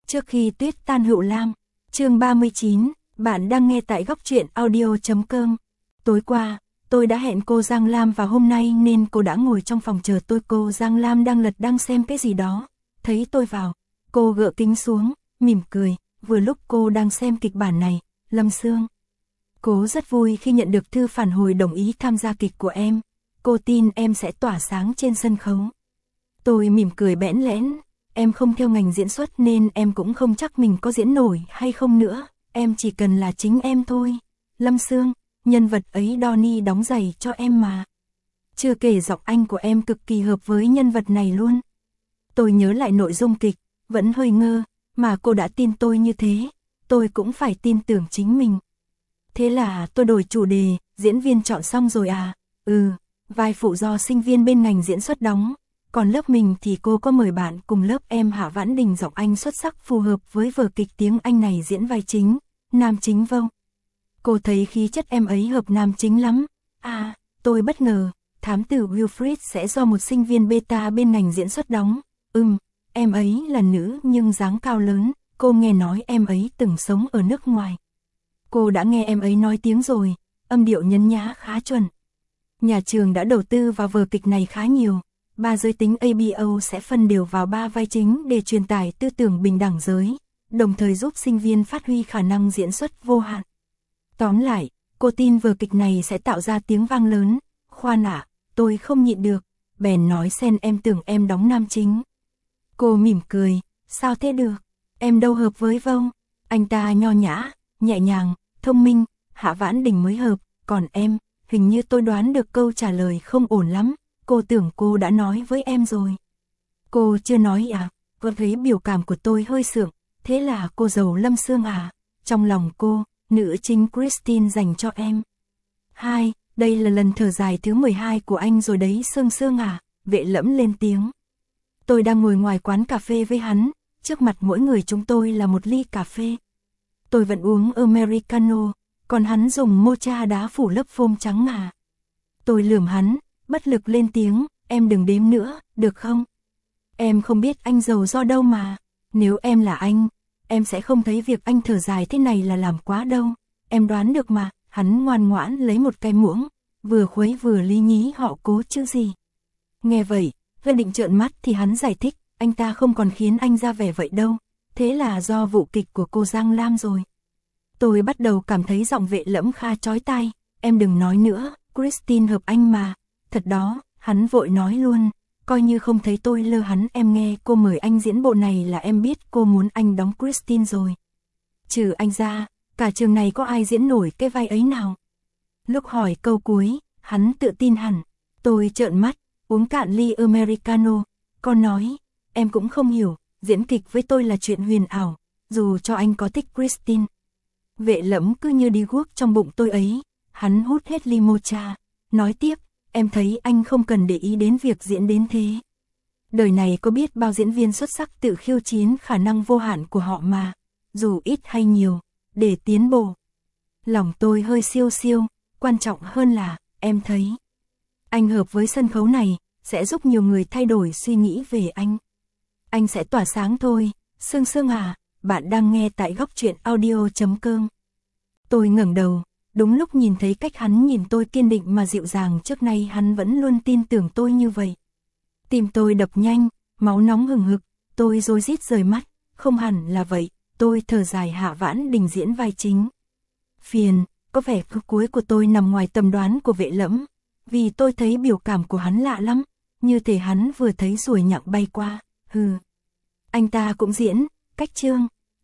Trước khi tuyết tan Hựu Lam, chương 39, bạn đang nghe tại góc truyện audio.com. Tối qua, tôi đã hẹn cô Giang Lam vào hôm nay nên cô đã ngồi trong phòng chờ tôi. Cô Giang Lam đang xem cái gì đó. Thấy tôi vào, cô gỡ kính xuống, mỉm cười. Vừa lúc cô đang xem kịch bản này, Lâm Sương. Cô rất vui khi nhận được thư phản hồi đồng ý tham gia kịch của em. Cô tin em sẽ tỏa sáng trên sân khấu. Tôi mỉm cười bẽn lẽn. Em không theo ngành diễn xuất nên em cũng không chắc mình có diễn nổi hay không nữa. Em chỉ cần là chính em thôi. Lâm Sương, nhân vật ấy Donnie đóng giày cho em mà. Chưa kể giọng Anh của em cực kỳ hợp với nhân vật này luôn. Tôi nhớ lại nội dung kịch, vẫn hơi ngơ, mà cô đã tin tôi như thế, tôi cũng phải tin tưởng chính mình. Thế là tôi đổi chủ đề, diễn viên chọn xong rồi à? Vai phụ do sinh viên bên ngành diễn xuất đóng. Còn lớp mình thì cô có mời bạn cùng lớp em Hạ Vãn Đình giọng Anh xuất sắc phù hợp với vở kịch tiếng Anh này diễn vai chính, nam chính vâng. Cô thấy khí chất em ấy hợp nam chính lắm. À, tôi bất ngờ, thám tử Wilfred sẽ do một sinh viên beta bên ngành diễn xuất đóng. Em ấy là nữ nhưng dáng cao lớn, cô nghe nói em ấy từng sống ở nước ngoài. Cô đã nghe em ấy nói tiếng rồi, âm điệu nhấn nhá khá chuẩn. Nhà trường đã đầu tư vào vở kịch này khá nhiều. 3 giới tính ABO sẽ phân đều vào 3 vai chính để truyền tải tư tưởng bình đẳng giới, đồng thời giúp sinh viên phát huy khả năng diễn xuất vô hạn. Tóm lại, cô tin vở kịch này sẽ tạo ra tiếng vang lớn. Khoan ạ, tôi không nhịn được, bèn nói xen em tưởng em đóng nam chính. Cô mỉm cười, sao thế được, em đâu hợp với vông. Anh ta nho nhã, nhẹ nhàng, thông minh, Hạ Vãn Đình mới hợp, còn em, hình như tôi đoán được câu trả lời không ổn lắm. Cô tưởng cô đã nói với em rồi. Cô chưa nói à? Cô thấy biểu cảm của tôi hơi sượng. Thế là cô giàu Lâm Sương à? Trong lòng cô, nữ chính Christine dành cho em. Đây là lần thở dài thứ 12 của anh rồi đấy Sương Sương à? Vệ Lẫm lên tiếng. Tôi đang ngồi ngoài quán cà phê với hắn. Trước mặt mỗi người chúng tôi là một ly cà phê. Tôi vẫn uống Americano, còn hắn dùng mocha đá phủ lớp phôm trắng ngà. Tôi lườm hắn, bất lực lên tiếng, em đừng đếm nữa, được không? Em không biết anh giàu do đâu mà. Nếu em là anh, em sẽ không thấy việc anh thở dài thế này là làm quá đâu. Em đoán được mà, hắn ngoan ngoãn lấy một cái muỗng, vừa khuấy vừa lý nhí họ cố chứ gì. Nghe vậy, vừa định trợn mắt thì hắn giải thích, anh ta không còn khiến anh ra vẻ vậy đâu. Thế là do vụ kịch của cô Giang Lam rồi. Tôi bắt đầu cảm thấy giọng Vệ Lẫm kha chói tai, em đừng nói nữa, Christine hợp anh mà. Thật đó, hắn vội nói luôn, coi như không thấy tôi lơ hắn. Em nghe cô mời anh diễn bộ này là em biết cô muốn anh đóng Christine rồi. Trừ anh ra, cả trường này có ai diễn nổi cái vai ấy nào? Lúc hỏi câu cuối, hắn tự tin hẳn. Tôi trợn mắt, uống cạn ly Americano. Con nói, em cũng không hiểu, diễn kịch với tôi là chuyện huyền ảo, dù cho anh có thích Christine. Vệ Lẫm cứ như đi guốc trong bụng tôi ấy. Hắn hút hết ly mocha, nói tiếp. Em thấy anh không cần để ý đến việc diễn đến thế. Đời này có biết bao diễn viên xuất sắc tự khiêu chiến khả năng vô hạn của họ mà, dù ít hay nhiều, để tiến bộ. Lòng tôi hơi siêu siêu, quan trọng hơn là, em thấy anh hợp với sân khấu này, sẽ giúp nhiều người thay đổi suy nghĩ về anh. Anh sẽ tỏa sáng thôi, Sương Sương à, bạn đang nghe tại góc truyện audio.com. Tôi ngẩng đầu. Đúng lúc nhìn thấy cách hắn nhìn tôi kiên định mà dịu dàng, trước nay hắn vẫn luôn tin tưởng tôi như vậy. Tim tôi đập nhanh, máu nóng hừng hực, tôi rối rít rời mắt, không hẳn là vậy, tôi thở dài. Hạ Vãn Đình diễn vai chính. Phiền, có vẻ cuối của tôi nằm ngoài tầm đoán của Vệ Lẫm, vì tôi thấy biểu cảm của hắn lạ lắm, như thể hắn vừa thấy ruồi nhặng bay qua. Anh ta cũng diễn, cách chương,